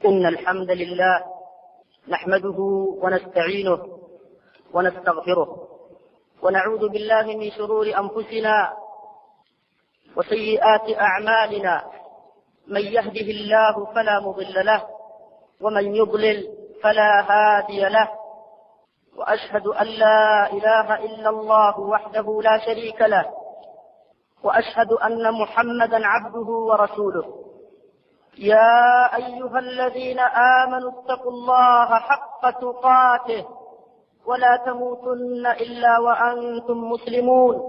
إن الحمد لله نحمده ونستعينه ونستغفره ونعوذ بالله من شرور أنفسنا وسيئات أعمالنا. من يهده الله فلا مضل له ومن يضلل فلا هادي له، وأشهد أن لا إله إلا الله وحده لا شريك له، وأشهد أن محمدا عبده ورسوله. يا أيها الذين آمنوا اتقوا الله حق تقاته ولا تموتن إلا وأنتم مسلمون.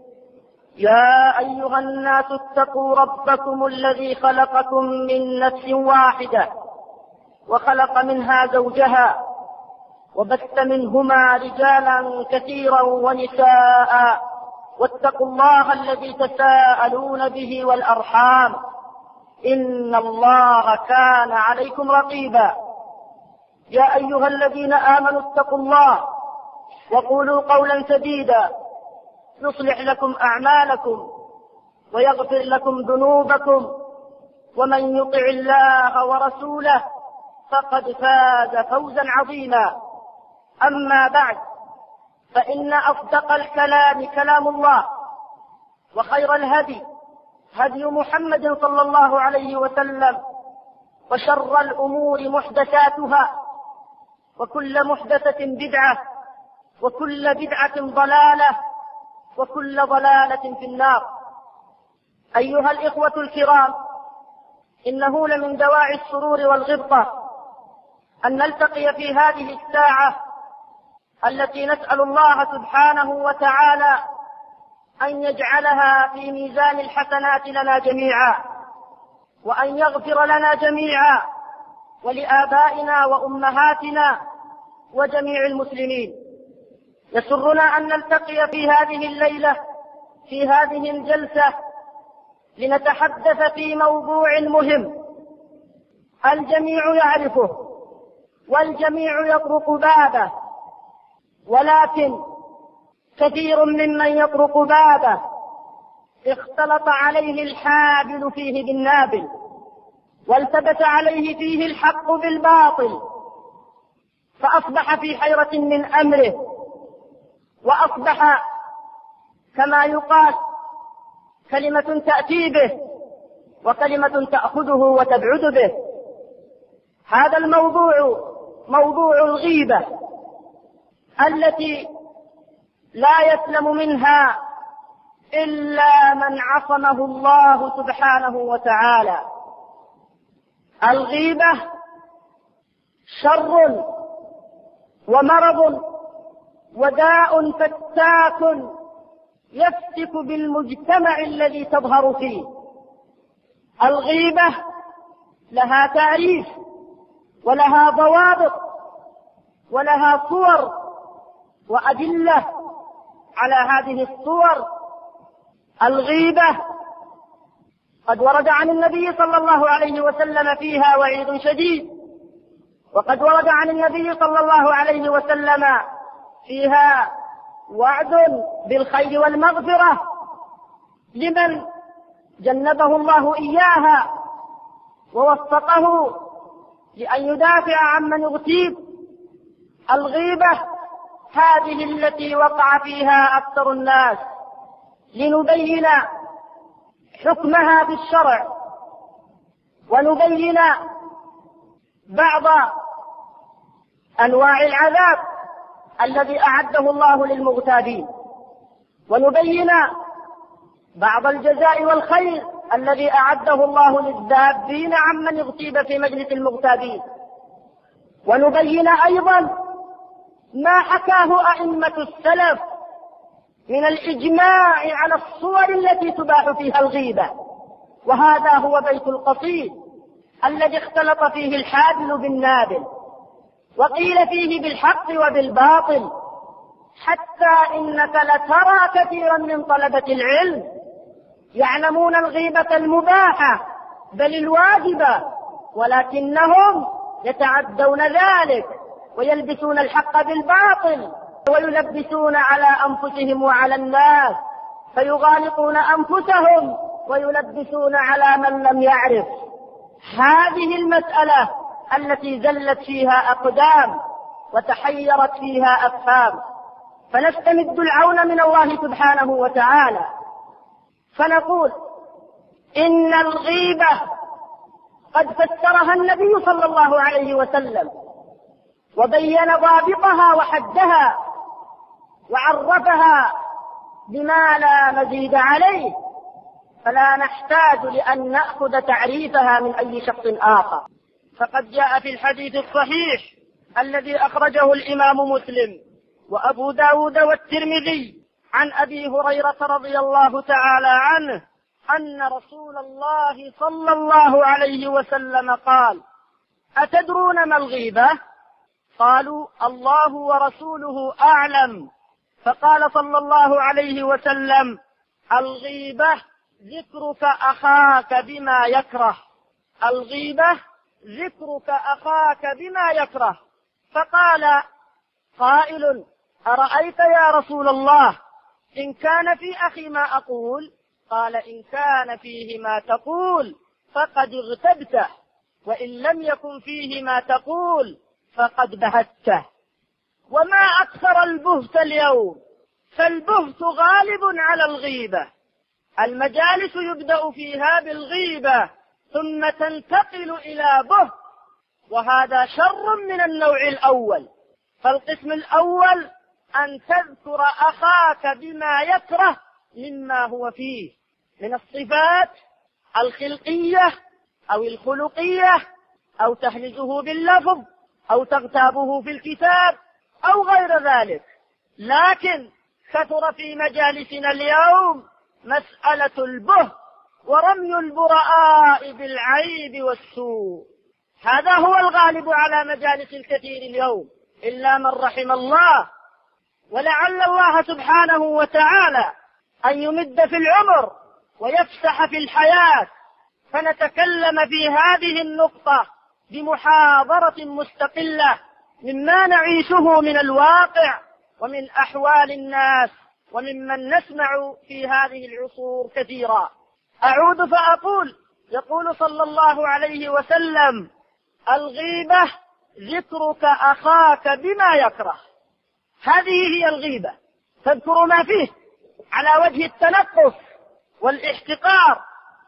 يا أيها الناس اتقوا ربكم الذي خلقكم من نفس واحدة وخلق منها زوجها وبث منهما رجالا كثيرا ونساء، واتقوا الله الذي تساءلون به والأرحام إن الله كان عليكم رقيبا. يا أيها الذين آمنوا اتقوا الله وقولوا قولا سديدا يصلح لكم أعمالكم ويغفر لكم ذنوبكم، ومن يطع الله ورسوله فقد فاز فوزا عظيما. أما بعد، فإن أصدق الكلام كلام الله، وخير الهدي هدي محمد صلى الله عليه وسلم، وشر الأمور محدثاتها، وكل محدثة بدعة، وكل بدعة ضلالة، وكل ضلالة في النار. أيها الإخوة الكرام، إنه لمن دواعي السرور والغبطة أن نلتقي في هذه الساعة التي نسأل الله سبحانه وتعالى أن يجعلها في ميزان الحسنات لنا جميعا، وأن يغفر لنا جميعا ولآبائنا وأمهاتنا وجميع المسلمين. يسرنا أن نلتقي في هذه الليلة في هذه الجلسة لنتحدث في موضوع مهم الجميع يعرفه والجميع يطرق بابه، ولكن كثير ممن يطرق بابه اختلط عليه الحابل فيه بالنابل، والتبس عليه فيه الحق بالباطل، فأصبح في حيرة من أمره، وأصبح كما يقال كلمة تأتي به وكلمة تأخذه وتبعد به. هذا الموضوع موضوع الغيبة التي لا يسلم منها إلا من عصمه الله سبحانه وتعالى. الغيبة شر ومرض وداء فتاك يفتك بالمجتمع الذي تظهر فيه. الغيبة لها تعريف ولها ضوابط ولها صور وأدلة على هذه الصور. الغيبة قد ورد عن النبي صلى الله عليه وسلم فيها وعيد شديد، وقد ورد عن النبي صلى الله عليه وسلم فيها وعد بالخير والمغفرة لمن جنبه الله إياها ووفقه لأن يدافع عمن يغتيب. الغيبة هذه التي وقع فيها أكثر الناس، لنبين حكمها بالشرع ونبين بعض أنواع العذاب الذي أعده الله للمغتابين، ونبين بعض الجزاء والخير الذي أعده الله للذابين عمن اغتيب في مجلس المغتابين، ونبين أيضا ما حكاه أئمة السلف من الإجماع على الصور التي تباح فيها الغيبة. وهذا هو بيت القصيد الذي اختلط فيه الحابل بالنابل، وقيل فيه بالحق وبالباطل، حتى إنك لترى كثيرا من طلبة العلم يعلمون الغيبة المباحة بل الواجبة، ولكنهم يتعدون ذلك ويلبسون الحق بالباطل ويلبسون على أنفسهم وعلى الناس، فيغالطون أنفسهم ويلبسون على من لم يعرف. هذه المسألة التي زلت فيها أقدام وتحيرت فيها أفهام، فنستمد العون من الله سبحانه وتعالى، فنقول إن الغيبة قد فسرها النبي صلى الله عليه وسلم وبين ضابطها وحدها وعرفها بما لا مزيد عليه، فلا نحتاج لأن نأخذ تعريفها من أي شخص آخر. فقد جاء في الحديث الصحيح الذي أخرجه الإمام مسلم وأبو داود والترمذي عن أبي هريرة رضي الله تعالى عنه أن رسول الله صلى الله عليه وسلم قال: أتدرون ما الغيبة؟ قالوا: الله ورسوله أعلم. فقال صلى الله عليه وسلم: الغيبة ذكرك أخاك بما يكره. الغيبة ذكرك أخاك بما يكره. فقال قائل: أرأيت يا رسول الله إن كان في أخي ما أقول؟ قال: إن كان فيه ما تقول فقد اغتبته، وإن لم يكن فيه ما تقول فقد بهته. وما أكثر البهت اليوم، فالبهت غالب على الغيبة. المجالس يبدأ فيها بالغيبة ثم تنتقل إلى بهت، وهذا شر من النوع الأول. فالقسم الأول أن تذكر أخاك بما يكره مما هو فيه من الصفات الخلقية أو الخلقية، أو تهمزه باللفظ، أو تغتابه في الكتاب، أو غير ذلك. لكن كثر في مجالسنا اليوم مسألة البهت ورمي البراء بالعيب والسوء. هذا هو الغالب على مجالس الكثير اليوم إلا من رحم الله. ولعل الله سبحانه وتعالى أن يمد في العمر ويفسح في الحياة، فنتكلم في هذه النقطة بمحاضرة مستقلة مما نعيشه من الواقع ومن أحوال الناس وممن نسمع في هذه العصور كثيرا. أعود فأقول: يقول صلى الله عليه وسلم: الغيبة ذكرك أخاك بما يكره. هذه هي الغيبة، تذكر ما فيه على وجه التنقص والاحتقار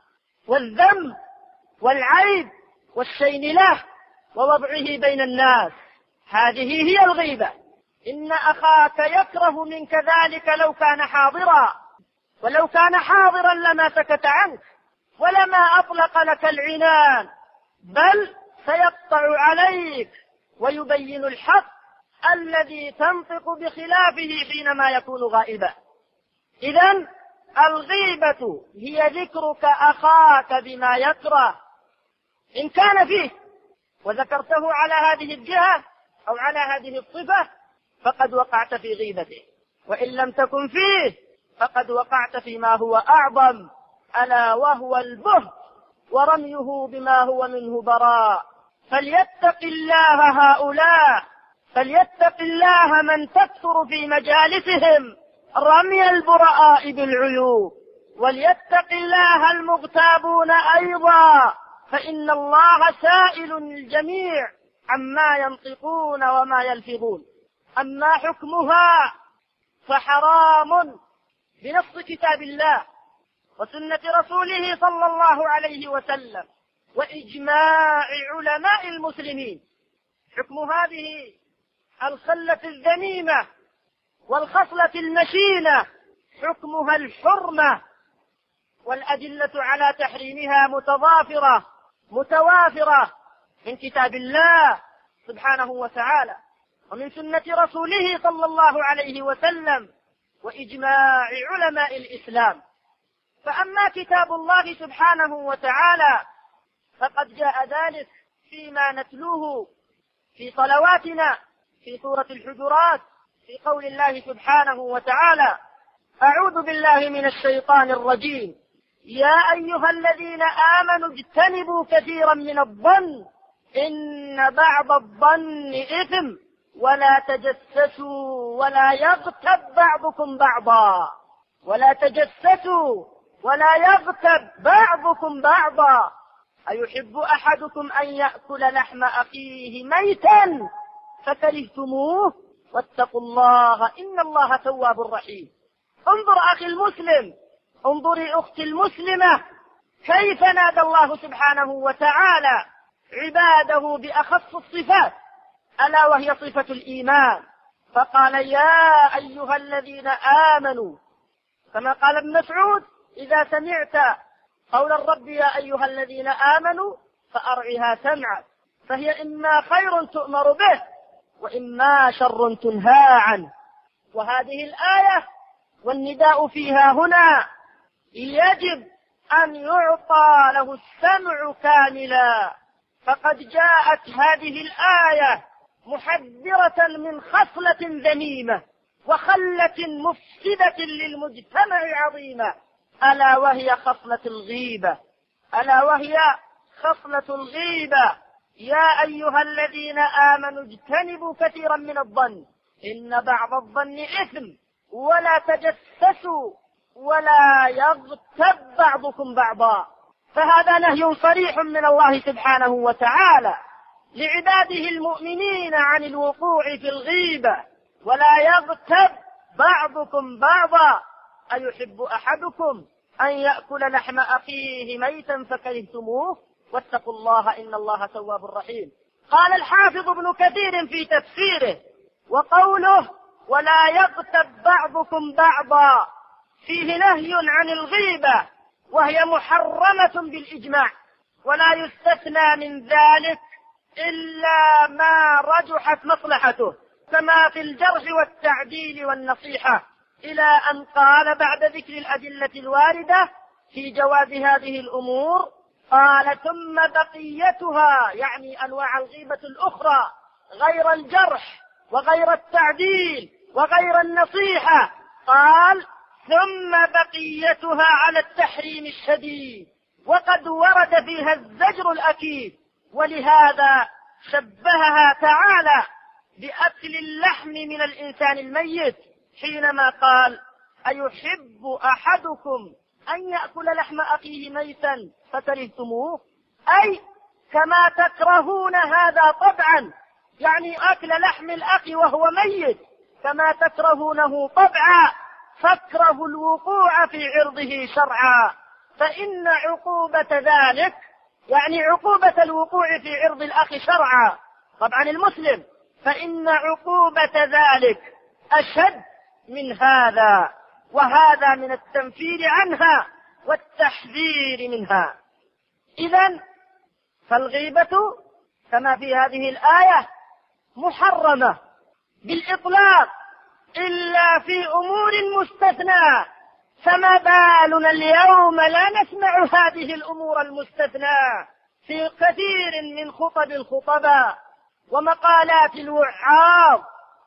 والذم والعيب والشين له ووضعه بين الناس. هذه هي الغيبة. إن أخاك يكره منك ذلك لو كان حاضرا، ولو كان حاضرا لما سكت عنك ولما أطلق لك العنان، بل سيقطع عليك ويبين الحق الذي تنطق بخلافه حينما يكون غائبا. إذن الغيبة هي ذكرك أخاك بما يكره إن كان فيه وذكرته على هذه الجهة أو على هذه الصفة فقد وقعت في غيبته، وإن لم تكن فيه فقد وقعت فيما هو أعظم، ألا وهو البهت ورميه بما هو منه براء. فليتق الله هؤلاء، فليتق الله من تكثر في مجالسهم رمي البراء بالعيوب، وليتق الله المغتابون أيضا، فإن الله سائل الجميع عما ينطقون وما يلفظون. أما حكمها فحرام بنص كتاب الله وسنة رسوله صلى الله عليه وسلم وإجماع علماء المسلمين. حكم هذه الخلة الذميمة والخصلة المشينة حكمها الحرمة، والأدلة على تحريمها متوافرة من كتاب الله سبحانه وتعالى ومن سنة رسوله صلى الله عليه وسلم وإجماع علماء الإسلام. فأما كتاب الله سبحانه وتعالى فقد جاء ذلك فيما نتلوه في صلواتنا في سورة الحجرات في قول الله سبحانه وتعالى: أعوذ بالله من الشيطان الرجيم، يا أيها الذين آمنوا اجتنبوا كثيرا من الظن إن بعض الظن إثم ولا تجسسوا ولا يغتب بعضكم بعضا، ولا تجسسوا ولا يغتب بعضكم بعضا أيحب أحدكم أن يأكل لحم أخيه ميتا فكرهتموه واتقوا الله إن الله تواب رحيم. انظر أخي المسلم، انظري أختي المسلمة، كيف نادى الله سبحانه وتعالى عباده بأخص الصفات، ألا وهي صفة الإيمان، فقال يا أيها الذين آمنوا، كما قال ابن مسعود إذا سمعت قول الرب يا أيها الذين آمنوا فأرعها سمعك، فهي إما خير تؤمر به وإما شر تنهى عنه. وهذه الآية والنداء فيها هنا يجب أن يعطى له السمع كاملا، فقد جاءت هذه الآية محذرة من خصلة ذميمة وخلة مفسدة للمجتمع عظيمة، ألا وهي خصلة الغيبة، ألا وهي خصلة الغيبة. يا أيها الذين آمنوا اجتنبوا كثيرا من الظن إن بعض الظن إثم ولا تجسسوا ولا يغتب بعضكم بعضا. فهذا نهي صريح من الله سبحانه وتعالى لعباده المؤمنين عن الوقوع في الغيبة. ولا يغتب بعضكم بعضا أيحب أحدكم أن يأكل لحم أخيه ميتا فكرهتموه واتقوا الله إن الله تواب رحيم. قال الحافظ ابن كثير في تفسيره وقوله ولا يغتب بعضكم بعضا فيه نهي عن الغيبة وهي محرمة بالإجماع، ولا يستثنى من ذلك إلا ما رجحت مصلحته كما في الجرح والتعديل والنصيحة، إلى أن قال بعد ذكر الأدلة الواردة في جواز هذه الأمور قال ثم بقيتها، يعني أنواع الغيبة الأخرى غير الجرح وغير التعديل وغير النصيحة، قال ثم بقيتها على التحريم الشديد وقد ورد فيها الزجر الأكيد، ولهذا شبهها تعالى بأكل اللحم من الإنسان الميت حينما قال أيحب أحدكم أن يأكل لحم أخيه ميتا فكرهتموه، أي كما تكرهون هذا طبعا، يعني أكل لحم الأخ وهو ميت كما تكرهونه طبعا فاكرهوا الوقوع في عرضه شرعا، فإن عقوبة ذلك يعني عقوبة الوقوع في عرض الأخ شرعا طبعا المسلم، فإن عقوبة ذلك أشد من هذا، وهذا من التنفير عنها والتحذير منها. إذن فالغيبة كما في هذه الآية محرمة بالإطلاق إلا في أمور مستثنى، فما بالنا اليوم لا نسمع هذه الأمور المستثنى في كثير من خطب الخطباء ومقالات الوعاظ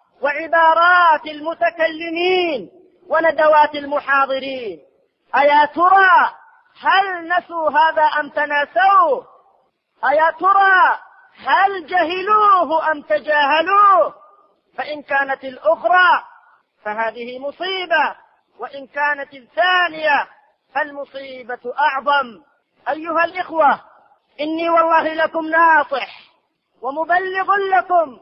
وعبارات المتكلمين وندوات المحاضرين. أيا ترى هل نسوا هذا أم تناسوه؟ أيا ترى هل جهلوه أم تجاهلوه؟ فإن كانت الأخرى فهذه مصيبة، وإن كانت الثانية فالمصيبة أعظم. أيها الإخوة، إني والله لكم ناصح ومبلغ لكم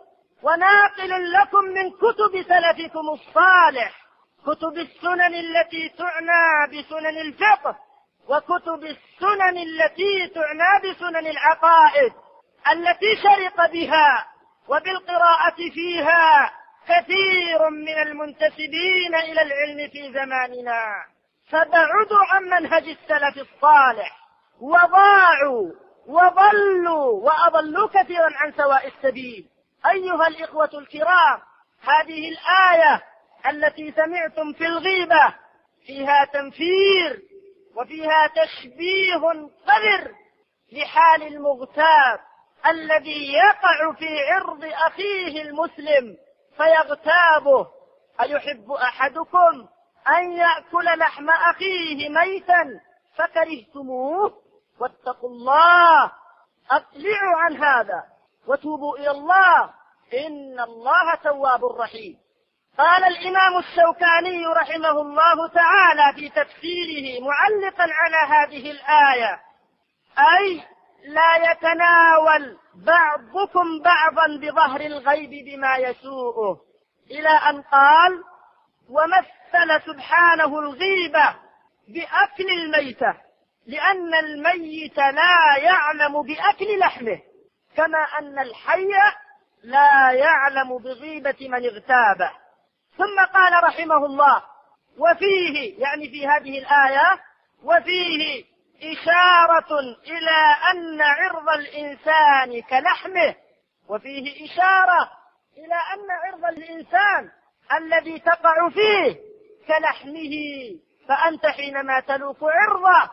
وناقل لكم من كتب سلفكم الصالح، كتب السنن التي تعنى بسنن الفقه، وكتب السنن التي تعنى بسنن العقائد التي شرق بها وبالقراءة فيها كثير من المنتسبين إلى العلم في زماننا، فبعدوا عن منهج السلف الصالح وضاعوا وضلوا وأضلوا كثيرا عن سواء السبيل. أيها الإخوة الكرام، هذه الآية التي سمعتم في الغيبة فيها تنفير وفيها تشبيه قذر لحال المغتاب الذي يقع في عرض أخيه المسلم فيغتابه. أيحب أحدكم أن يأكل لحم أخيه ميتا فكرهتموه واتقوا الله، أقلعوا عن هذا وتوبوا إلى الله إن الله تواب رحيم. قال الإمام الشوكاني رحمه الله تعالى في تفسيره معلقا على هذه الآية أي لا يتناول بعضكم بعضا بظهر الغيب بما يسوءه، إلى أن قال: ومثل سبحانه الغيبة بأكل الميتة، لأن الميت لا يعلم بأكل لحمه، كما أن الحي لا يعلم بغيبة من اغتابه. ثم قال رحمه الله: وفيه، يعني في هذه الآية، وفيه إشارة إلى أن عرض الإنسان كلحمه، وفيه إشارة إلى أن عرض الإنسان الذي تقع فيه كلحمه، فأنت حينما تلوك عرضه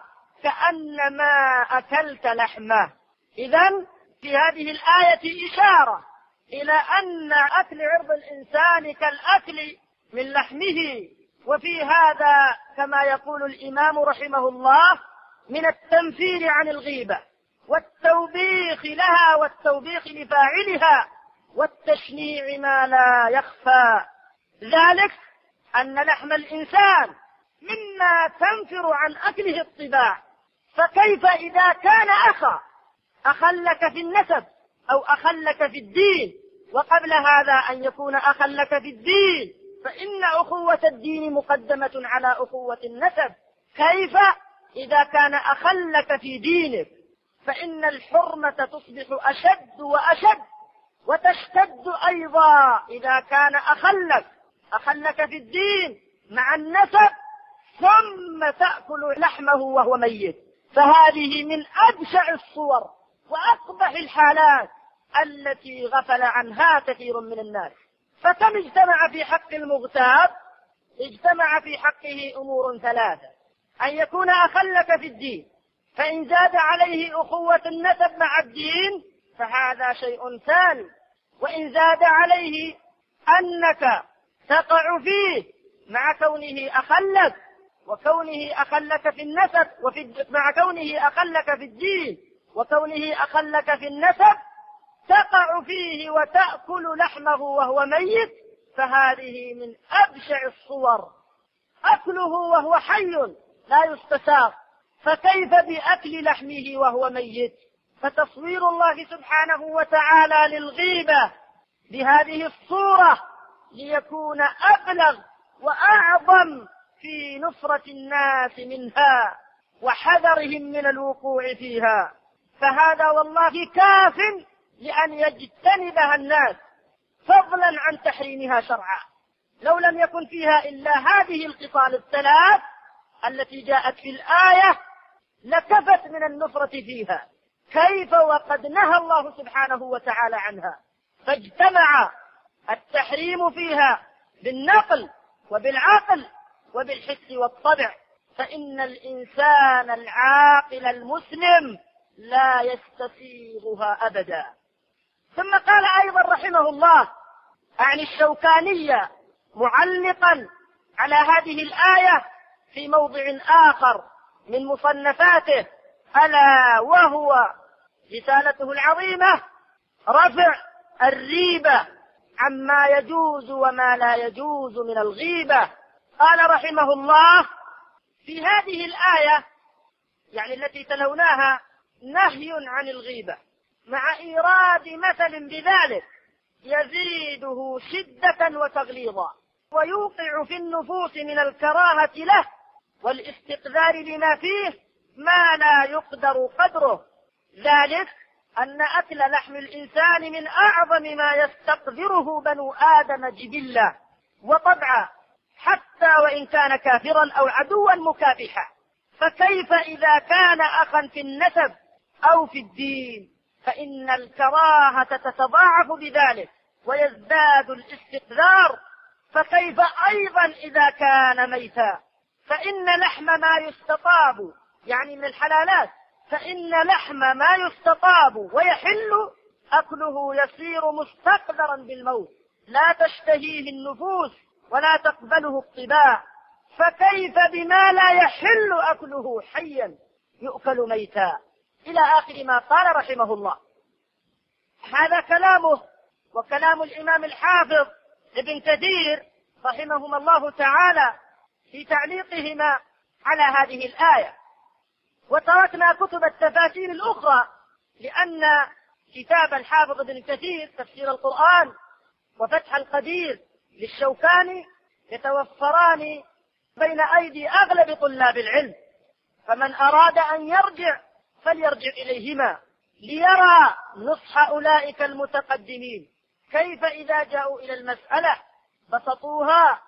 كأنما أكلت لحمه. إذن في هذه الآية إشارة إلى أن أكل عرض الإنسان كالأكل من لحمه. وفي هذا كما يقول الإمام رحمه الله من التنفير عن الغيبة والتوبيخ لها والتوبيخ لفاعلها والتشنيع ما لا يخفى، ذلك أن لحم الإنسان مما تنفر عن أكله الطباع، فكيف إذا كان أخا لك في النسب أو أخا لك في الدين، وقبل هذا أن يكون أخا لك في الدين، فإن أخوة الدين مقدمة على أخوة النسب. كيف إذا كان أخا لك في دينك؟ فإن الحرمة تصبح أشد وأشد، وتشتد أيضا إذا كان أخا لك في الدين مع النسب، ثم تأكل لحمه وهو ميت. فهذه من أبشع الصور وأقبح الحالات التي غفل عنها كثير من الناس. فكم اجتمع في حق المغتاب؟ اجتمع في حقه أمور ثلاثة: أن يكون أخا لك في الدين، فإن زاد عليه أخوة النسب مع الدين فهذا شيء ثاني، وإن زاد عليه أنك تقع فيه مع كونه أخا لك، وكونه أخا لك في النسب، مع كونه أخا لك في الدين وكونه أخا لك في النسب، تقع فيه وتأكل لحمه وهو ميت، فهذه من أبشع الصور. أكله وهو حي لا يستساغ، فكيف بأكل لحمه وهو ميت؟ فتصوير الله سبحانه وتعالى للغيبة بهذه الصورة ليكون أبلغ وأعظم في نصرة الناس منها وحذرهم من الوقوع فيها، فهذا والله كاف لأن يجتنبها الناس، فضلا عن تحريمها شرعا. لو لم يكن فيها إلا هذه الخصال الثلاث التي جاءت في الآية لكفت من النصرة فيها، كيف وقد نهى الله سبحانه وتعالى عنها؟ فاجتمع التحريم فيها بالنقل وبالعقل وبالحس والطبع، فإن الإنسان العاقل المسلم لا يستسيغها أبدا. ثم قال أيضا رحمه الله عن الشوكانية معلقا على هذه الآية في موضع آخر من مصنفاته، ألا وهو رسالته العظيمة رفع الريبة عما يجوز وما لا يجوز من الغيبة. قال رحمه الله في هذه الآية، يعني التي تلوناها، نهي عن الغيبة مع إيراد مثل بذلك يزيده شدة وتغليظا ويوقع في النفوس من الكراهة له والاستقذار لما فيه ما لا يقدر قدره، ذلك أن أكل لحم الإنسان من أعظم ما يستقذره بنو آدم جبلة وطبعا، حتى وإن كان كافرا أو عدوا مكافحا، فكيف إذا كان أخا في النسب أو في الدين؟ فإن الكراهة تتضاعف بذلك ويزداد الاستقذار، فكيف أيضا إذا كان ميتا؟ فإن لحم ما يستطاب، يعني من الحلالات، فإن لحم ما يستطاب ويحل أكله يصير مستقذرا بالموت، لا تشتهيه النفوس ولا تقبله الطباع، فكيف بما لا يحل أكله حيا يؤكل ميتا؟ إلى آخر ما قال رحمه الله. هذا كلامه وكلام الإمام الحافظ ابن كثير رحمهما الله تعالى في تعليقهما على هذه الآية. وتركنا كتب التفاسير الأخرى لأن كتاب الحافظ ابن كثير تفسير القرآن وفتح القدير للشوكاني يتوفران بين أيدي أغلب طلاب العلم، فمن أراد أن يرجع فليرجع إليهما ليرى نصح أولئك المتقدمين كيف إذا جاءوا إلى المسألة بسطوها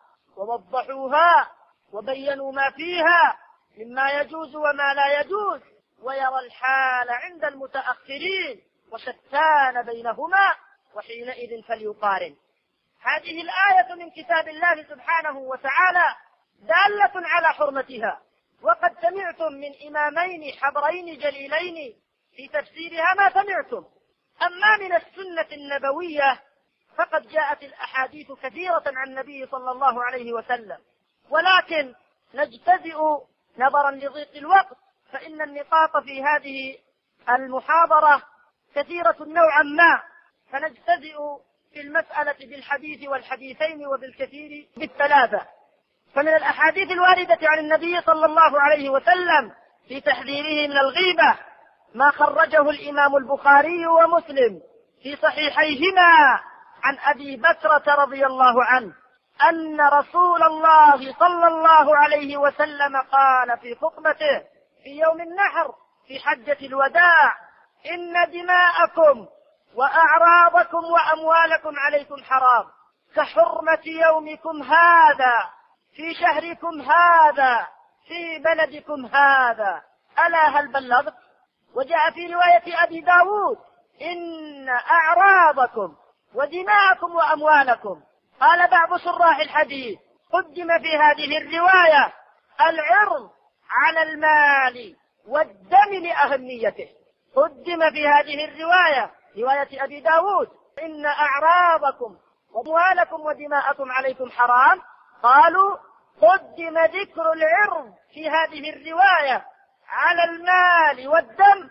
ووضحوها وبينوا ما فيها مما يجوز وما لا يجوز، ويرى الحال عند المتأخرين وشتان بينهما، وحينئذ فليقارن. هذه الآية من كتاب الله سبحانه وتعالى دالة على حرمتها، وقد سمعتم من إمامين حبرين جليلين في تفسيرها ما سمعتم. أما من السنة النبوية فقد جاءت الأحاديث كثيرة عن النبي صلى الله عليه وسلم، ولكن نجتزئ نظرا لضيق الوقت، فإن النقاط في هذه المحاضرة كثيرة نوعا ما، فنجتزئ في المسألة بالحديث والحديثين وبالكثير بالثلاثة. فمن الأحاديث الواردة عن النبي صلى الله عليه وسلم في تحذيره من الغيبة ما خرجه الإمام البخاري ومسلم في صحيحيهما عن أبي بكرة رضي الله عنه أن رسول الله صلى الله عليه وسلم قال في خطبته في يوم النحر في حجة الوداع: إن دماءكم وأعراضكم وأموالكم عليكم حرام كحرمة يومكم هذا في شهركم هذا في بلدكم هذا، ألا هل بلغت؟ وجاء في رواية أبي داود: إن أعراضكم ودماءكم وأموالكم. قال بعض شراح الحديث: قدم في هذه الرواية العرض على المال والدم لأهميته. قدم في هذه الرواية رواية أبي داود: إن أعراضكم وأموالكم ودماءكم عليكم حرام. قالوا: قدم ذكر العرض في هذه الرواية على المال والدم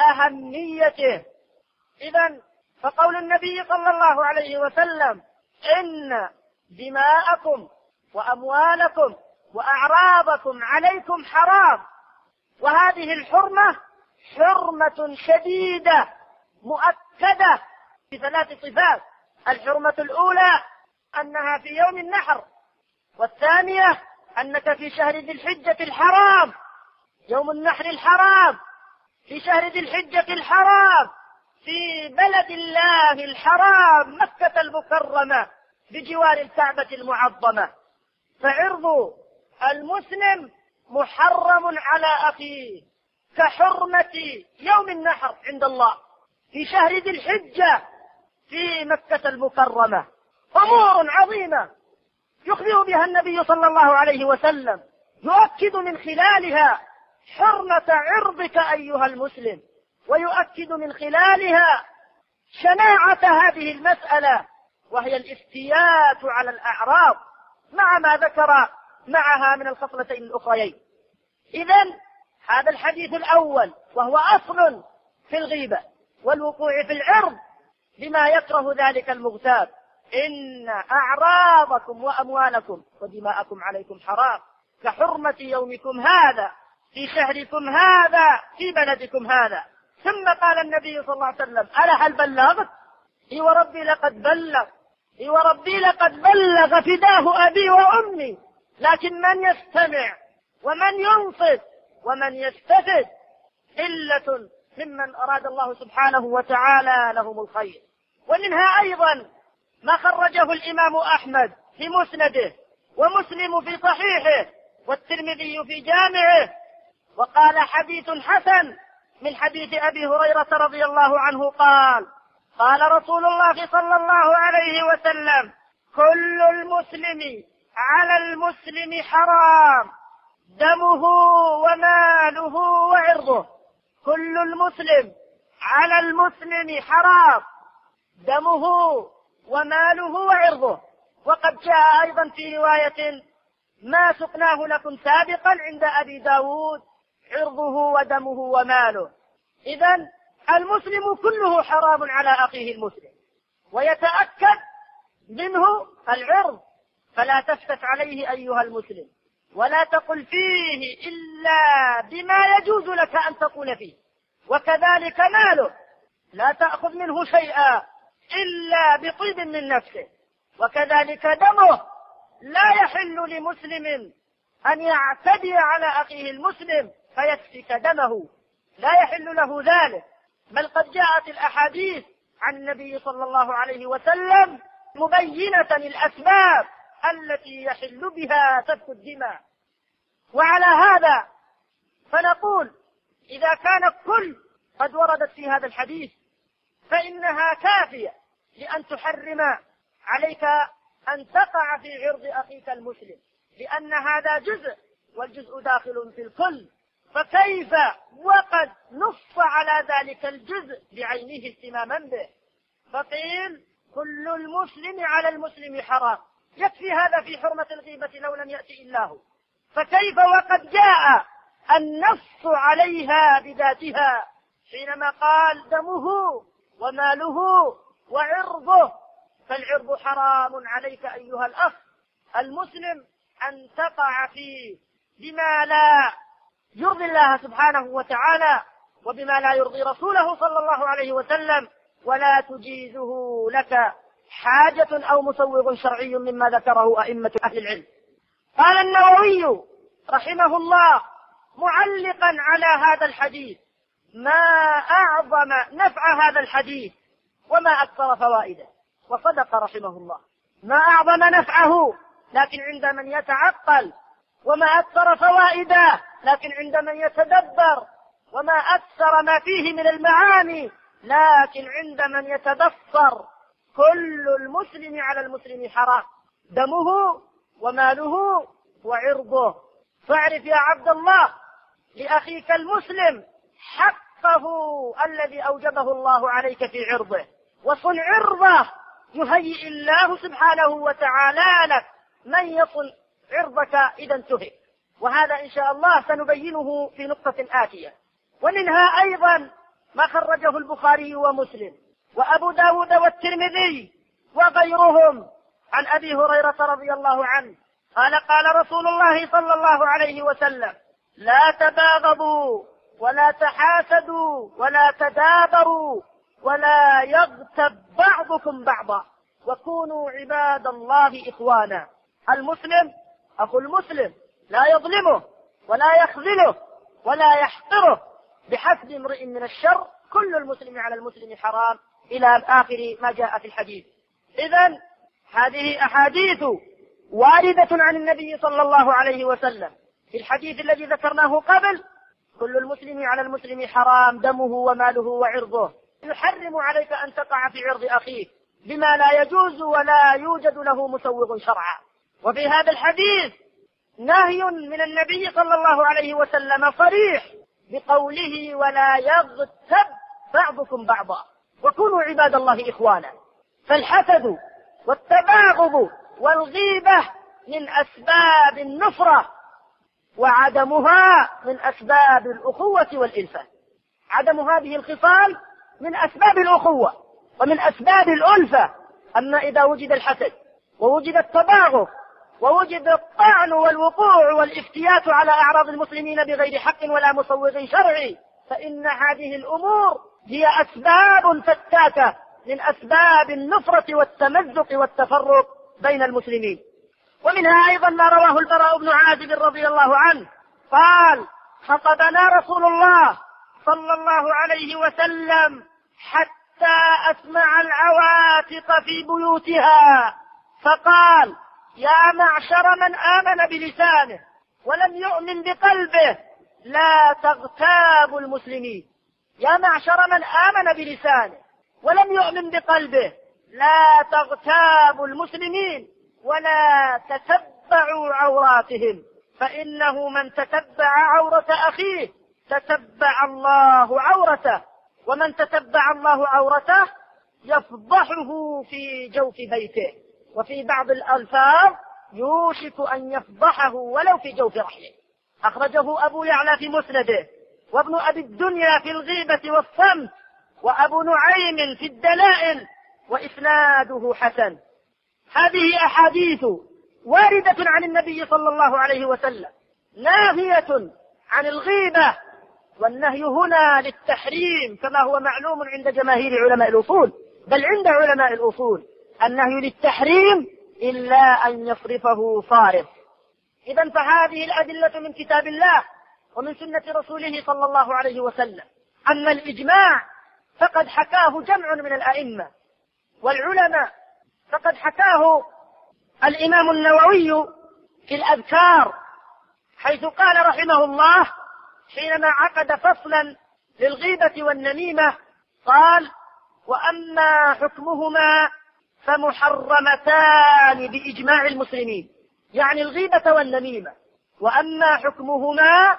لأهميته. إذن فقول النبي صلى الله عليه وسلم: إن دماءكم وأموالكم وأعراضكم عليكم حرام، وهذه الحرمة حرمة شديدة مؤكدة بثلاث صفات: الحرمة الأولى أنها في يوم النحر، والثانية أنك في شهر ذي الحجة الحرام، يوم النحر الحرام، في شهر ذي الحجة الحرام، في بلد الله الحرام مكة المكرمة بجوار الكعبة المعظمة. فعرض المسلم محرم على أخيه كحرمة يوم النحر عند الله في شهر ذي الحجة في مكة المكرمة. أمور عظيمة يخبر بها النبي صلى الله عليه وسلم، يؤكد من خلالها حرمة عرضك أيها المسلم، ويؤكد من خلالها شناعة هذه المسألة، وهي الافتيات على الأعراض مع ما ذكر معها من الخصلتين الأخريين. إذن هذا الحديث الأول وهو أصل في الغيبة والوقوع في العرض بما يكره ذلك المغتاب: إن أعراضكم وأموالكم ودماءكم عليكم حرام كحرمة يومكم هذا في شهركم هذا في بلدكم هذا. ثم قال النبي صلى الله عليه وسلم: ألا هل بلغت؟ إي وربي لقد بلغ، إي وربي لقد بلغ، فداه أبي وأمي. لكن من يستمع ومن ينصت ومن يستفد قلة ممن أراد الله سبحانه وتعالى لهم الخير. ومنها أيضا ما خرجه الإمام أحمد في مسنده، ومسلم في صحيحه، والترمذي في جامعه، وقال حديث حسن من حديث أبي هريرة رضي الله عنه قال: قال رسول الله صلى الله عليه وسلم: كل المسلم على المسلم حرام دمه وماله وعرضه. كل المسلم على المسلم حرام دمه وماله وعرضه. وقد جاء أيضا في رواية ما سقناه لكم سابقا عند أبي داود: عرضه ودمه وماله. إذن المسلم كله حرام على أخيه المسلم، ويتأكد منه العرض، فلا تفتت عليه أيها المسلم، ولا تقل فيه إلا بما يجوز لك أن تقول فيه، وكذلك ماله لا تأخذ منه شيئا إلا بطيب من نفسه. وكذلك دمه، لا يحل لمسلم أن يعتدي على أخيه المسلم فيسفك دمه، لا يحل له ذلك. بل قد جاءت الأحاديث عن النبي صلى الله عليه وسلم مبينة الأسباب التي يحل بها سفك الدماء. وعلى هذا فنقول إذا كان الكل قد وردت في هذا الحديث فإنها كافية لأن تحرم عليك أن تقع في عرض أخيك المسلم، لأن هذا جزء والجزء داخل في الكل. فكيف وقد نص على ذلك الجزء بعينه اهتماما به؟ فقيل كل المسلم على المسلم حرام، يكفي هذا في حرمة الغيبة لو لم يأتي إلا هو. فكيف وقد جاء النص عليها بذاتها حينما قال دمه وماله وعرضه؟ فالعرض حرام عليك أيها الأخ المسلم أن تقع فيه بما لا يرضي الله سبحانه وتعالى وبما لا يرضي رسوله صلى الله عليه وسلم، ولا تجيزه لك حاجة أو مسوغ شرعي مما ذكره أئمة أهل العلم. قال النووي رحمه الله معلقا على هذا الحديث: ما أعظم نفع هذا الحديث وما أكثر فوائده. وصدق رحمه الله، ما أعظم نفعه لكن عند من يتعقل، وما أكثر فوائده لكن عند من يتدبر، وما أكثر ما فيه من المعاني لكن عند من يتبصر. كل المسلم على المسلم حرام، دمه وماله وعرضه. فاعرف يا عبد الله لأخيك المسلم حقه الذي أوجبه الله عليك في عرضه، وصن عرضه يهيئ الله سبحانه وتعالى لك من يصن عرضك إذا انتهك. وهذا إن شاء الله سنبينه في نقطة آتية. ومنها أيضا ما خرجه البخاري ومسلم وأبو داود والترمذي وغيرهم عن أبي هريرة رضي الله عنه قال: قال رسول الله صلى الله عليه وسلم: لا تباغضوا ولا تحاسدوا ولا تدابروا ولا يغتب بعضكم بعضا وكونوا عباد الله إخوانا. المسلم أخو المسلم لا يظلمه ولا يخذله ولا يحقره بحسب امرئ من الشر، كل المسلم على المسلم حرام، إلى آخر ما جاء في الحديث. إذن هذه أحاديث واردة عن النبي صلى الله عليه وسلم. في الحديث الذي ذكرناه قبل: كل المسلم على المسلم حرام، دمه وماله وعرضه. يحرم عليك أن تقع في عرض أخيك بما لا يجوز ولا يوجد له مسوغ شرعا. وفي هذا الحديث نهي من النبي صلى الله عليه وسلم صريح بقوله: ولا يغتب بعضكم بعضا وكونوا عباد الله إخوانا. فالحسد والتباغض والغيبة من أسباب النفرة، وعدمها من أسباب الأخوة والإلفة. عدم هذه الخصال من أسباب الأخوة ومن أسباب الألفة. أما إذا وجد الحسد ووجد التباغض ووجد الطعن والوقوع والافتيات على أعراض المسلمين بغير حق ولا مسوغ شرعي، فإن هذه الأمور هي أسباب فتاكة من أسباب النفرة والتمزق والتفرق بين المسلمين. ومنها أيضا ما رواه البراء بن عازب رضي الله عنه قال: خطبنا رسول الله صلى الله عليه وسلم حتى أسمع العواتق في بيوتها، فقال: يا معشر من آمن بلسانه ولم يؤمن بقلبه لا تغتابوا المسلمين. يا معشر من آمن بلسانه ولم يؤمن بقلبه لا تغتابوا المسلمين ولا تتبعوا عوراتهم، فإنه من تتبع عورة أخيه تتبع الله عورته، ومن تتبع الله عورته يفضحه في جوف بيته، وفي بعض الألفاظ يوشك أن يفضحه ولو في جوف رحله. أخرجه أبو يعلى في مسنده، وابن أبي الدنيا في الغيبة والصمت، وأبو نعيم في الدلائل، وإسناده حسن. هذه أحاديث واردة عن النبي صلى الله عليه وسلم ناهية عن الغيبة والنهي هنا للتحريم كما هو معلوم عند جماهير علماء الأصول، بل عند علماء الأصول النهي للتحريم إلا أن يصرفه صارف. إذن فهذه الأدلة من كتاب الله ومن سنة رسوله صلى الله عليه وسلم. أما الإجماع فقد حكاه جمع من الأئمة والعلماء، فقد حكاه الإمام النووي في الأذكار، حيث قال رحمه الله حينما عقد فصلا للغيبة والنميمة قال: وأما حكمهما فمحرمتان بإجماع المسلمين، يعني الغيبة والنميمة، وأما حكمهما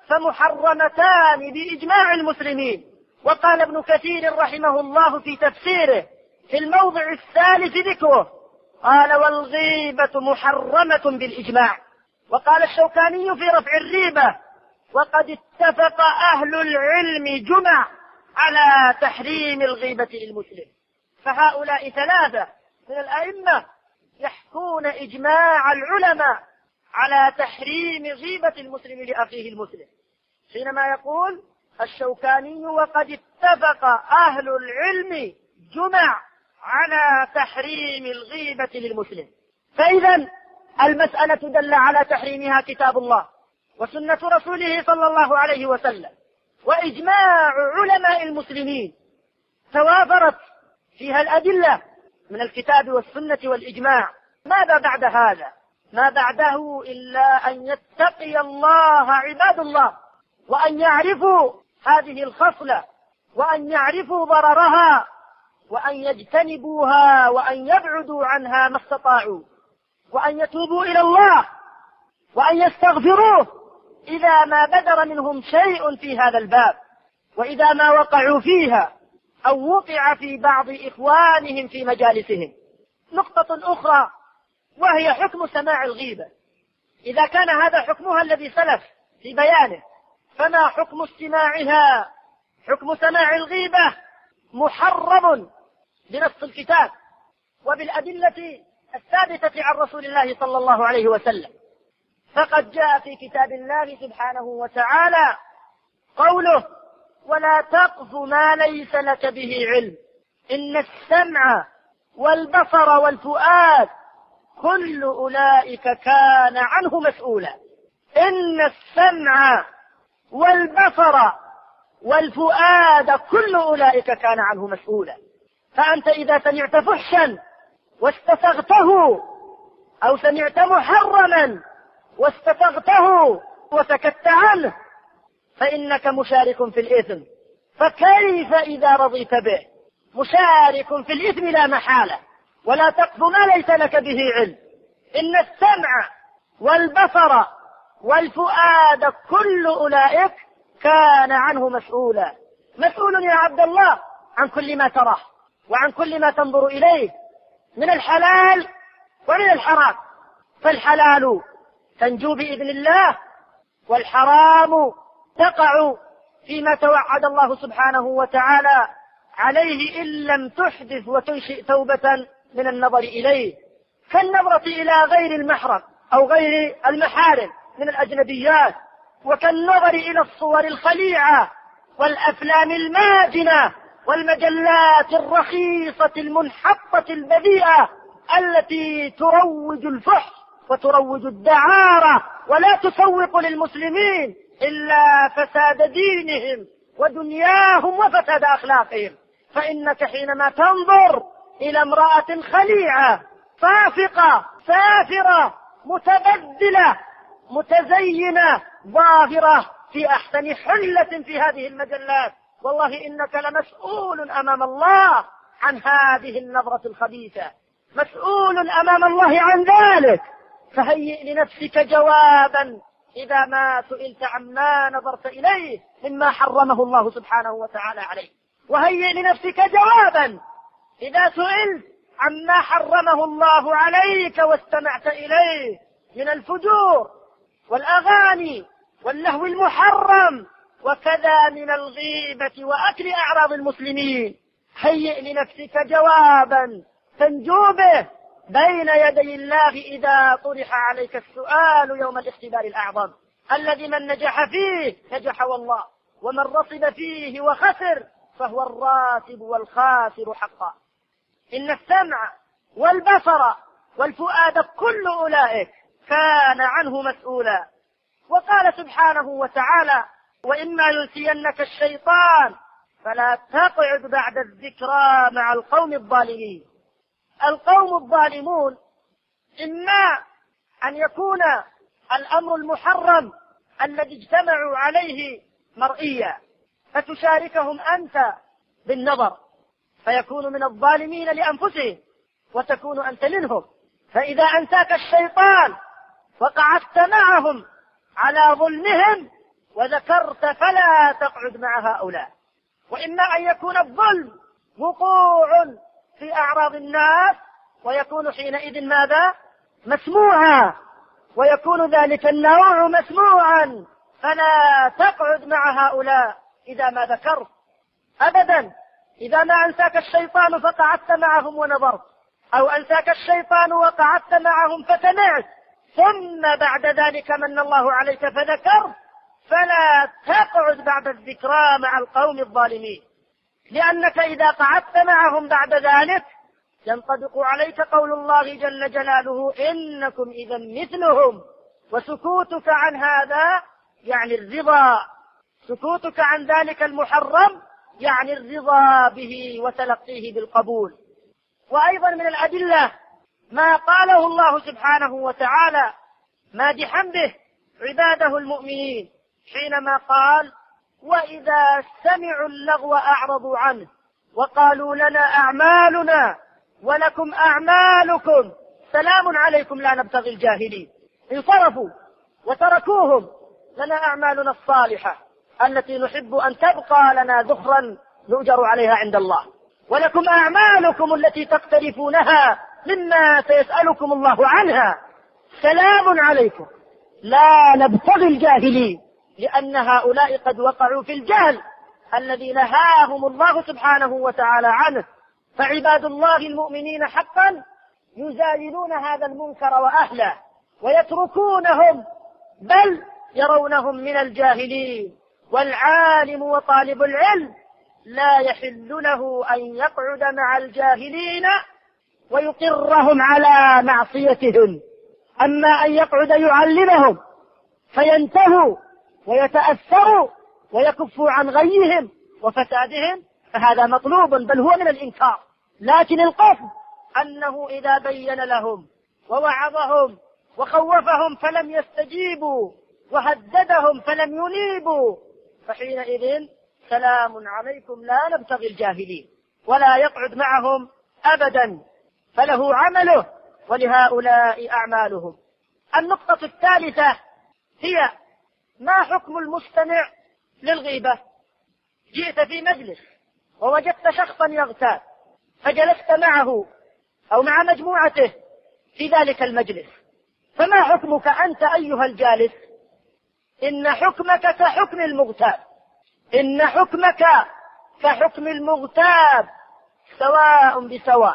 فمحرمتان بإجماع المسلمين. وقال ابن كثير رحمه الله في تفسيره في الموضع الثالث ذكره قال: والغيبة محرمة بالإجماع. وقال الشوكاني في رفع الريبة: وقد اتفق أهل العلم جمع على تحريم الغيبة للمسلم. فهؤلاء ثلاثة من الأئمة يحكون إجماع العلماء على تحريم غيبة المسلم لأخيه المسلم، حينما يقول الشوكاني: وقد اتفق أهل العلم جمع على تحريم الغيبة للمسلم. فإذا المسألة دل على تحريمها كتاب الله وسنة رسوله صلى الله عليه وسلم وإجماع علماء المسلمين، توافرت فيها الأدلة من الكتاب والسنة والإجماع. ماذا بعد هذا؟ ما بعده إلا أن يتقي الله عباد الله، وأن يعرفوا هذه الخصلة، وأن يعرفوا ضررها، وأن يجتنبوها، وأن يبعدوا عنها ما استطاعوا، وأن يتوبوا إلى الله، وأن يستغفروه إذا ما بدر منهم شيء في هذا الباب، وإذا ما وقعوا فيها أو وقع في بعض إخوانهم في مجالسهم. نقطة أخرى وهي حكم سماع الغيبة. إذا كان هذا حكمها الذي سلف في بيانه، فما حكم استماعها؟ حكم سماع الغيبة محرم بنص الكتاب وبالأدلة الثابتة عن رسول الله صلى الله عليه وسلم. فقد جاء في كتاب الله سبحانه وتعالى قوله: ولا تقف ما ليس لك به علم إن السمع والبصر والفؤاد كل أولئك كان عنه مسؤولا. إن السمع والبصر والفؤاد كل أولئك كان عنه مسؤولا. فأنت إذا سمعت فحشا واستسغته، أو سمعت محرما واستسغته وسكت عنه، فإنك مشارك في الإثم. فكيف إذا رضيت به؟ مشارك في الإثم لا محالة. ولا تقف ما ليس لك به علم إن السمع والبصر والفؤاد كل أولئك كان عنه مسؤولا. مسؤول يا عبد الله عن كل ما تراه وعن كل ما تنظر إليه من الحلال ومن الحرام. فالحلال تنجو بإذن الله، والحرام تقع فيما توعد الله سبحانه وتعالى عليه إن لم تحدث وتنشئ توبة من النظر إليه، كالنظرة إلى غير المحرم أو غير المحارم من الأجنبيات، وكالنظر إلى الصور الخليعة والأفلام الماجنة والمجلات الرخيصة المنحطة البذيئة التي تروج الفحش وتروج الدعارة ولا تسوق للمسلمين إلا فساد دينهم ودنياهم وفساد أخلاقهم. فإنك حينما تنظر إلى امرأة خليعة صافقة سافرة متبذلة متزينة ظاهرة في أحسن حلة في هذه المجلات، والله إنك لمسؤول أمام الله عن هذه النظرة الخبيثة، مسؤول أمام الله عن ذلك. فهيئ لنفسك جوابا إذا ما سئلت عما نظرت إليه مما حرمه الله سبحانه وتعالى عليك، وهيئ لنفسك جوابا إذا سئلت عما حرمه الله عليك واستمعت إليه من الفجور والأغاني واللهو المحرم، وكذا من الغيبة وأكل أعراض المسلمين. هيئ لنفسك جوابا تنجو به بين يدي الله إذا طرح عليك السؤال يوم الاختبار الأعظم الذي من نجح فيه نجح والله، ومن رصد فيه وخسر فهو الراتب والخاسر حقا. إن السمع والبصر والفؤاد كل أولئك كان عنه مسؤولا. وقال سبحانه وتعالى: وإما ينسينك الشيطان فلا تقعد بعد الذكرى مع القوم الظالمين. القوم الظالمون إما أن يكون الأمر المحرم الذي اجتمعوا عليه مرئيا فتشاركهم أنت بالنظر فيكون من الظالمين لأنفسهم وتكون أنت منهم. فإذا أنساك الشيطان وقعدت معهم على ظلمهم وذكرت فلا تقعد مع هؤلاء. وإما أن يكون الظلم وقوع في أعراض الناس ويكون حينئذ ماذا؟ مسموعا، ويكون ذلك النوع مسموعا فلا تقعد مع هؤلاء إذا ما ذكرت أبدا. إذا ما أنساك الشيطان فقعدت معهم ونظرت، أو أنساك الشيطان وقعدت معهم فسمعت، ثم بعد ذلك من الله عليك فذكرت، فلا تقعد بعد الذكرى مع القوم الظالمين، لأنك إذا قعدت معهم بعد ذلك ينطبق عليك قول الله جل جلاله: إنكم إذا مثلهم. وسكوتك عن هذا يعني الرضا، سكوتك عن ذلك المحرم يعني الرضا به وتلقيه بالقبول. وأيضا من الأدلة ما قاله الله سبحانه وتعالى مادحا به عباده المؤمنين حينما قال: وإذا سمعوا اللغو أعرضوا عنه وقالوا لنا أعمالنا ولكم أعمالكم سلام عليكم لا نبتغي الجاهلين. انصرفوا وتركوهم، لنا أعمالنا الصالحة التي نحب أن تبقى لنا ذخرا نؤجر عليها عند الله، ولكم أعمالكم التي تقترفونها مما سيسألكم الله عنها سلام عليكم لا نبتغي الجاهلين، لأن هؤلاء قد وقعوا في الجهل الذي نهاهم الله سبحانه وتعالى عنه. فعباد الله المؤمنين حقا يزايلون هذا المنكر وأهله ويتركونهم، بل يرونهم من الجاهلين. والعالم وطالب العلم لا يحل له أن يقعد مع الجاهلين ويقرهم على معصيتهم، أما أن يقعد يعلمهم فينتهوا ويتأثروا ويكفوا عن غيهم وفسادهم فهذا مطلوب، بل هو من الإنكار. لكن القصد أنه إذا بين لهم ووعظهم وخوفهم فلم يستجيبوا وهددهم فلم ينيبوا فحينئذ سلام عليكم لا نبتغي الجاهلين، ولا يقعد معهم أبدا، فله عمله ولهؤلاء أعمالهم. النقطة الثالثة هي ما حكم المستمع للغيبة. جئت في مجلس ووجدت شخصا يغتاب فجلست معه أو مع مجموعته في ذلك المجلس، فما حكمك أنت أيها الجالس؟ إن حكمك كحكم المغتاب، إن حكمك كحكم المغتاب سواء بسواء.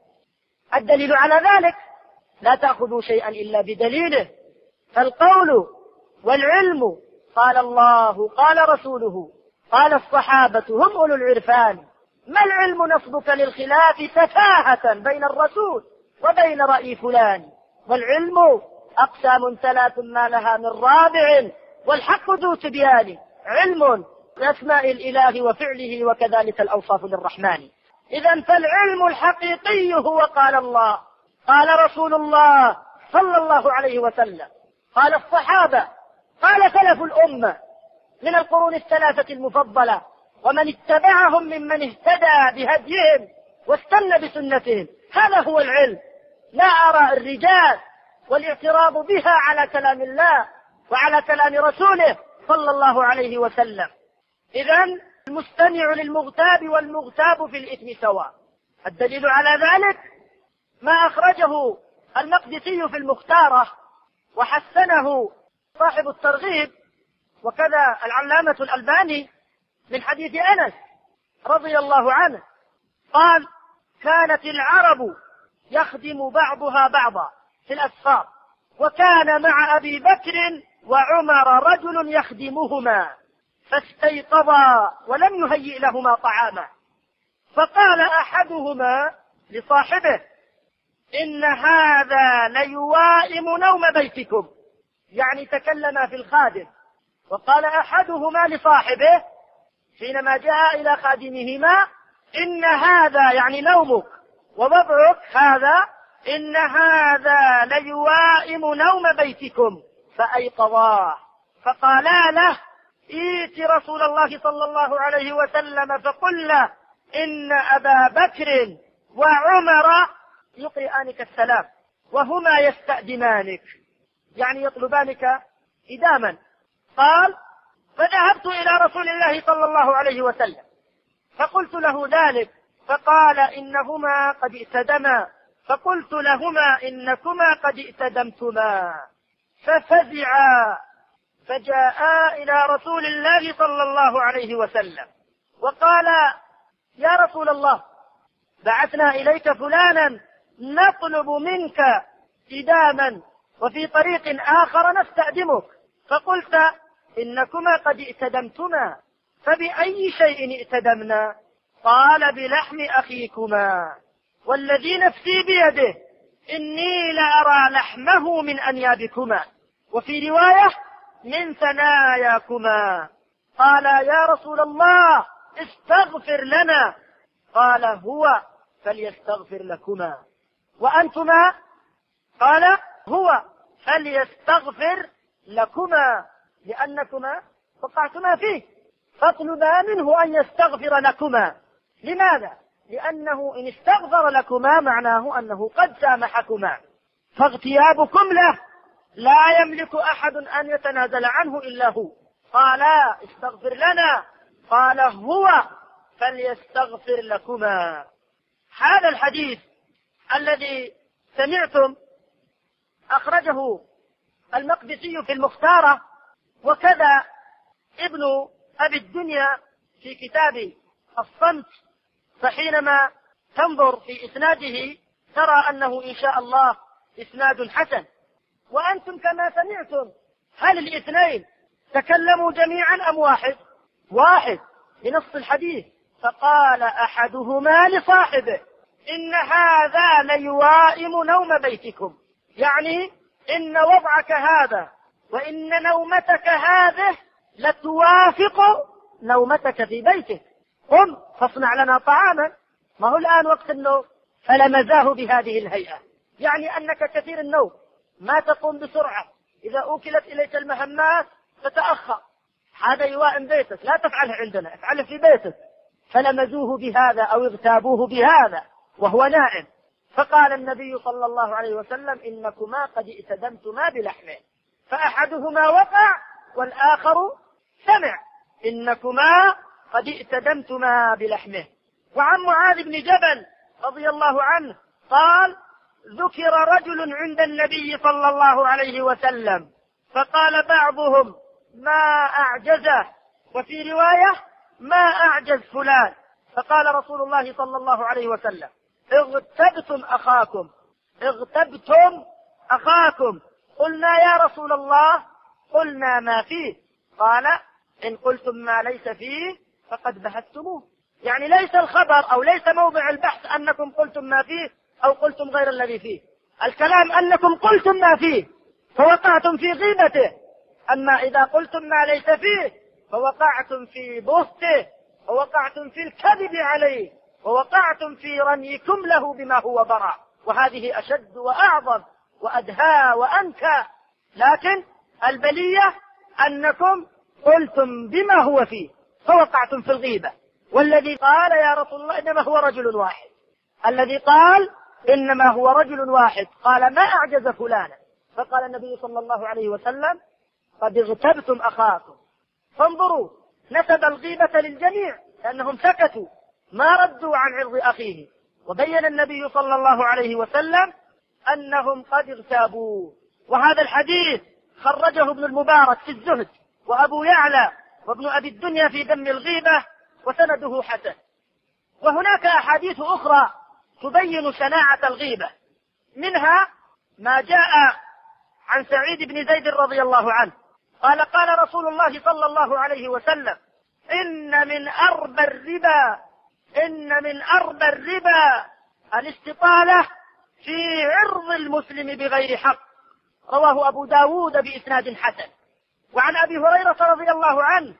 الدليل على ذلك: لا تأخذوا شيئا إلا بدليله، فالقول والعلم قال الله قال رسوله قال الصحابة هم أولو العرفان. ما العلم نصبك للخلاف سفاهة بين الرسول وبين رأي فلان؟ والعلم أقسام ثلاث ما لها من رابع والحق ذو تبيان. علم بأسماء الإله وفعله وكذلك الأوصاف للرحمن. إذن فالعلم الحقيقي هو قال الله قال رسول الله صلى الله عليه وسلم قال الصحابة قال سلف الأمة من القرون الثلاثة المفضلة ومن اتبعهم ممن اهتدى بهديهم واستنى بسنتهم. هذا هو العلم، لا آراء الرجال والاعتراض بها على كلام الله وعلى كلام رسوله صلى الله عليه وسلم. إذن المستمع للمغتاب والمغتاب في الإثم سواء. الدليل على ذلك ما أخرجه المقدسي في المختارة وحسنه صاحب الترغيب وكذا العلامة الألباني من حديث أنس رضي الله عنه قال: كانت العرب يخدم بعضها بعضا في الأسفار، وكان مع أبي بكر وعمر رجل يخدمهما فاستيقظا ولم يهيئ لهما طعاما. فقال أحدهما لصاحبه: إن هذا ليوائم نوم بيتكم، يعني تكلم في الخادم. وقال أحدهما لصاحبه حينما جاء إلى خادمهما: إن هذا يعني نومك ووضعك هذا، إن هذا ليوائم نوم بيتكم. فأيقظاه فقالا له: ائت رسول الله صلى الله عليه وسلم فقل له إن أبا بكر وعمر يقرئانك السلام وهما يستأذنانك، يعني يطلبانك إداما. قال: فذهبت إلى رسول الله صلى الله عليه وسلم فقلت له ذلك، فقال: إنهما قد ائتدما. فقلت لهما: إنكما قد ائتدمتما. ففزعا فجاءا إلى رسول الله صلى الله عليه وسلم وقالا: يا رسول الله، بعثنا إليك فلانا نطلب منك إداما، وفي طريق آخر نستأدمك، فقلت إنكما قد ائتدمتما، فبأي شيء ائتدمنا؟ قال: بلحم أخيكما، والذي نفسي بيده إني لأرى لحمه من أنيابكما، وفي رواية من ثناياكما. قال: يا رسول الله استغفر لنا. قال: هو فليستغفر لكما. وأنتما؟ قال: هو فليستغفر لكما، لأنكما وقعتما فيه، فاطلبا منه أن يستغفر لكما. لماذا؟ لأنه إن استغفر لكما معناه أنه قد سامحكما، فاغتيابكم له لا يملك أحد أن يتنازل عنه إلا هو. قال: استغفر لنا. قال: هو فليستغفر لكما. هذا الحديث الذي سمعتم أخرجه المقدسي في المختارة، وكذا ابن أبي الدنيا في كتاب الصمت، فحينما تنظر في إسناده ترى أنه إن شاء الله إسناد حسن. وأنتم كما سمعتم، هل الاثنين تكلموا جميعا أم واحد؟ واحد بنص الحديث. فقال أحدهما لصاحبه: إن هذا ليوائم نوم بيتكم، يعني إن وضعك هذا وإن نومتك هذه لتوافق نومتك في بيتك، قم فاصنع لنا طعاما، ما هو الآن وقت النوم. فلمزاه بهذه الهيئة، يعني أنك كثير النوم، ما تقوم بسرعة، إذا أوكلت إليك المهمات تتأخر، هذا يوائم بيتك، لا تفعله عندنا، افعله في بيتك. فلمزوه بهذا أو اغتابوه بهذا وهو نائم. فقال النبي صلى الله عليه وسلم: إنكما قد ائتدمتما بلحمه. فأحدهما وقع والآخر سمع: إنكما قد ائتدمتما بلحمه. وعن معاذ بن جبل رضي الله عنه قال: ذكر رجل عند النبي صلى الله عليه وسلم فقال بعضهم: ما أعجزه، وفي رواية: ما أعجز فلان. فقال رسول الله صلى الله عليه وسلم: اغتبتم أخاكم، اغتبتم أخاكم. قلنا: يا رسول الله قلنا ما فيه. قال: إن قلتم ما ليس فيه فقد بهتموه، يعني ليس الخبر أو ليس موضع البحث أنكم قلتم ما فيه أو قلتم غير الذي فيه، الكلام أنكم قلتم ما فيه فوقعتم في غيبته. أما إذا قلتم ما ليس فيه فوقعتم في بهته، ووقعتم في الكذب عليه، ووقعتم في رميكم له بما هو براء، وهذه أشد وأعظم وأدهى وأنكى. لكن البلية أنكم قلتم بما هو فيه فوقعتم في الغيبة. والذي قال: يا رسول الله إنما هو رجل واحد، الذي قال إنما هو رجل واحد، قال: ما أعجز فلانا. فقال النبي صلى الله عليه وسلم: قد اغتبتم أخاكم. فانظروا، نسب الغيبة للجميع لأنهم سكتوا ما ردوا عن عرض أخيه. وبين النبي صلى الله عليه وسلم أنهم قد اغتابوا. وهذا الحديث خرجه ابن المبارك في الزهد، وأبو يعلى، وابن أبي الدنيا في ذم الغيبة، وسنده حسن. وهناك أحاديث أخرى تبين شناعة الغيبة، منها ما جاء عن سعيد بن زيد رضي الله عنه قال رسول الله صلى الله عليه وسلم: إن من أربى الربا الاستطالة في عرض المسلم بغير حق. رواه أبو داود بإسناد حسن. وعن أبي هريرة رضي الله عنه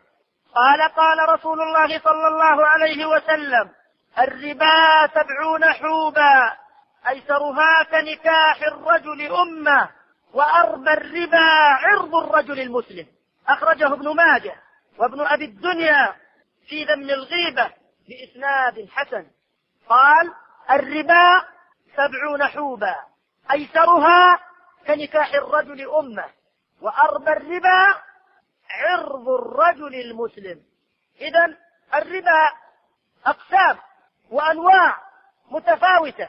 قال رسول الله صلى الله عليه وسلم: الربا 70 حوبا، أيسرها كنكاح الرجل أمه، وأربى الربا عرض الرجل المسلم. أخرجه ابن ماجه وابن أبي الدنيا في ذم الغيبة بإسناد حسن. قال: الربا 70 حوبا، أيسرها كنكاح الرجل أمه، وأربى الربا عرض الرجل المسلم. إذن الربا أقسام وأنواع متفاوتة،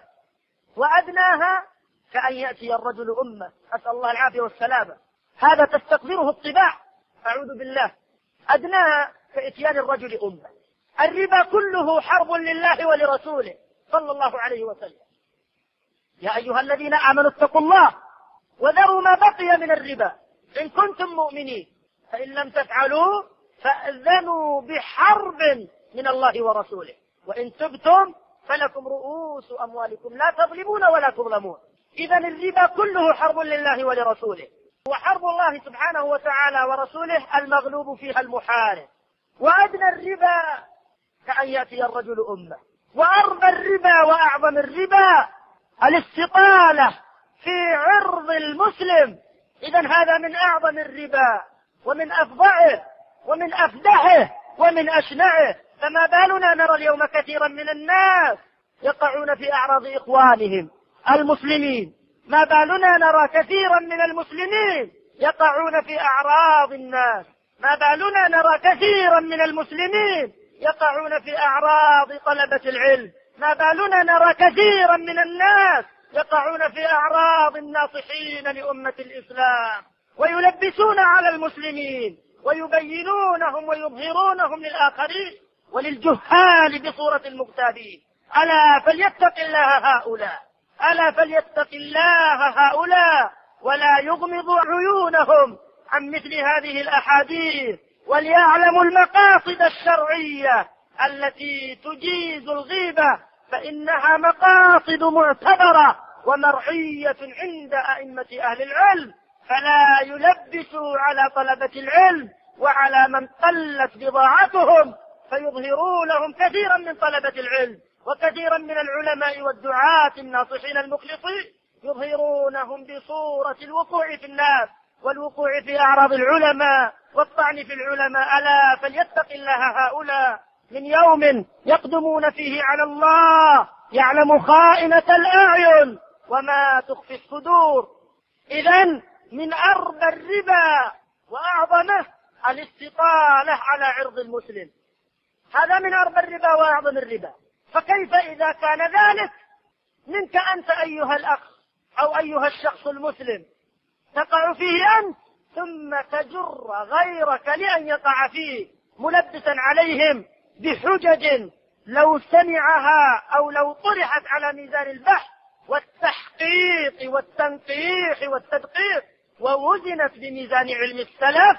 وأدناها كأن يأتي الرجل أمه، أسأل الله العافية والسلامة، هذا تستقدره الطباع، أعوذ بالله. أدناها كإتيان الرجل أمه. الربا كله حرب لله ولرسوله صلى الله عليه وسلم. يا أيها الذين آمنوا اتقوا الله وذروا ما بقي من الربا إن كنتم مؤمنين، فإن لم تفعلوا فأذنوا بحرب من الله ورسوله، وإن تبتم فلكم رؤوس أموالكم لا تظلمون ولا تظلمون. إذن الربا كله حرب لله ولرسوله، وحرب الله سبحانه وتعالى ورسوله المغلوب فيها المحارب. وأدنى الربا كأن يأتي الرجل أمه، وأربى الربا وأعظم الربا الاستطالة في عرض المسلم. إذن هذا من أعظم الربا ومن أفظعه ومن أفدحه ومن أشنعه. فما بالنا نرى اليوم كثيرا من الناس يقعون في أعراض إخوانهم المسلمين، ما بالنا نرى كثيرا من المسلمين يقعون في أعراض الناس، ما بالنا نرى كثيرا من المسلمين يقعون في أعراض طلبة العلم، ما بالنا نرى كثيرا من الناس يقعون في أعراض الناصحين لأمة الإسلام، ويلبسون على المسلمين ويبينونهم ويظهرونهم للآخرين وللجهال بصورة المغتابين. ألا فليتق الله هؤلاء، ألا فليتق الله هؤلاء، ولا يغمضوا عيونهم عن مثل هذه الأحاديث، وليعلموا المقاصد الشرعية التي تجيز الغيبة، فإنها مقاصد معتبرة ومرعية عند أئمة أهل العلم، فلا يلبسوا على طلبة العلم وعلى من قلت بضاعتهم، فيظهروا لهم كثيرا من طلبة العلم وكثيرا من العلماء والدعاة الناصحين المخلصين، يظهرونهم بصورة الوقوع في الناس والوقوع في أعراض العلماء والطعن في العلماء. ألا فليتق الله هؤلاء من يوم يقدمون فيه على الله يعلم خائنة الأعين وما تخفي الصدور. إذن من أربى الربا وأعظمه الاستطالة على عرض المسلم، هذا من أربى الربا وأعظم الربا. فكيف إذا كان ذلك منك أنت أيها الأخ أو أيها الشخص المسلم تقع فيه أنت، ثم تجر غيرك لأن يقع فيه، ملبسا عليهم بحجج لو سمعها أو لو طرحت على ميزان البحث والتحقيق والتنقيح والتدقيق ووزنت بميزان علم السلف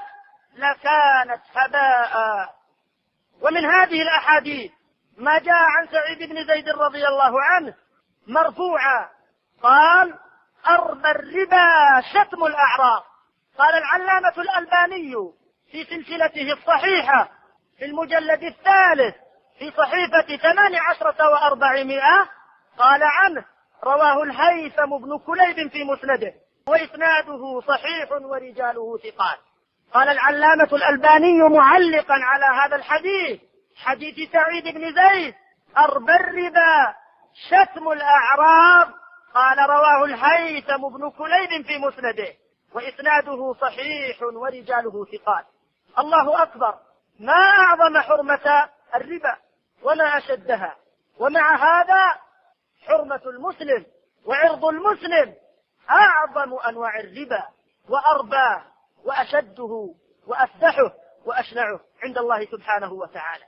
لكانت هباء. ومن هذه الأحاديث ما جاء عن سعيد بن زيد رضي الله عنه مرفوعا قال: أربى الربا شتم الأعراض. قال العلامة الألباني في سلسلته الصحيحة في المجلد 3 في صحيفة 18 و400 قال عنه: رواه الهيثم بن كليب في مسنده وإسناده صحيح ورجاله ثقات. قال العلامة الألباني معلقا على هذا الحديث، حديث سعيد بن زيد: أربى الربا شتم الأعراض. قال: رواه الهيثم بن كليب في مسنده وإسناده صحيح ورجاله ثقات. الله أكبر، ما أعظم حرمة الربا وما أشدها. ومع هذا حرمة المسلم وعرض المسلم أعظم أنواع الربا وأرباه وأشده وأفدحه وأشنعه عند الله سبحانه وتعالى.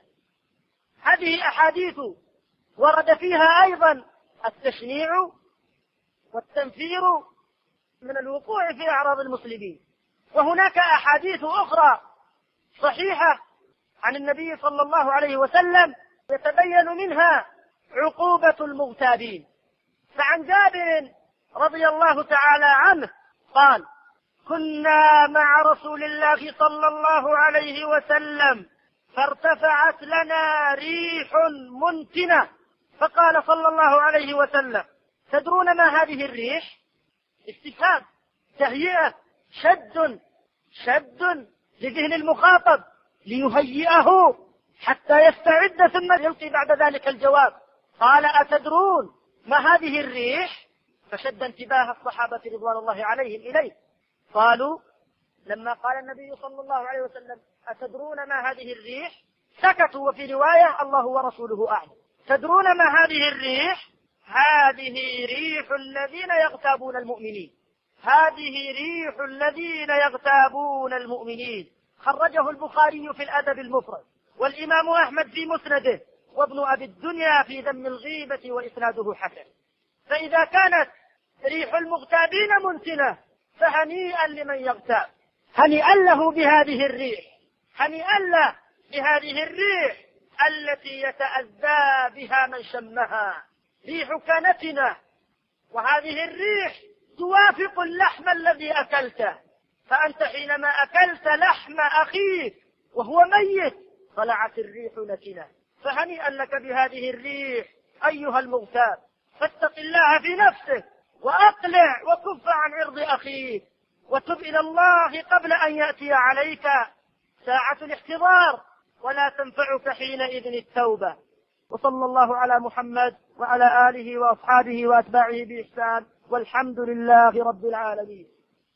هذه أحاديث ورد فيها أيضا التشنيع والتنفير من الوقوع في أعراض المسلمين، وهناك أحاديث أخرى صحيحة عن النبي صلى الله عليه وسلم يتبين منها عقوبة المغتابين. فعن جابر رضي الله تعالى عنه قال: كنا مع رسول الله صلى الله عليه وسلم فارتفعت لنا ريح منتنة، فقال صلى الله عليه وسلم: تدرون ما هذه الريح؟ استفهام، تهيئة، شد لذهن المخاطب ليهيئه حتى يستعد ثم يلقي بعد ذلك الجواب. قال: أتدرون ما هذه الريح؟ فشد انتباه الصحابة رضوان الله عليهم إليه. قالوا: لما قال النبي صلى الله عليه وسلم: أتدرون ما هذه الريح؟ سكتوا. وفي رواية: الله ورسوله أعلم. تدرون ما هذه الريح؟ هذه ريح الذين يغتابون المؤمنين. هذه ريح الذين يغتابون المؤمنين. خرجه البخاري في الأدب المفرد، والإمام أحمد في مسنده، وابن أبي الدنيا في ذم الغيبة، وإسناده حسن. فإذا كانت ريح المغتابين منتنة فهنيئا لمن يغتاب، هنيئا له بهذه الريح، هنيئا له بهذه الريح التي يتأذى بها من شمها. ريح كنتنة، وهذه الريح توافق اللحم الذي أكلته، فأنت حينما أكلت لحم أخيك وهو ميت طلعت الريح نتنة، فهنيئا لك بهذه الريح أيها المغتاب. فاتق الله في نفسك وأقلع وكف عن عرض أخيك، وتب إلى الله قبل أن يأتي عليك ساعة الاحتضار، ولا تنفعك حينئذ التوبة. وصلى الله على محمد وعلى آله وأصحابه وأتباعه بإحسان، والحمد لله رب العالمين.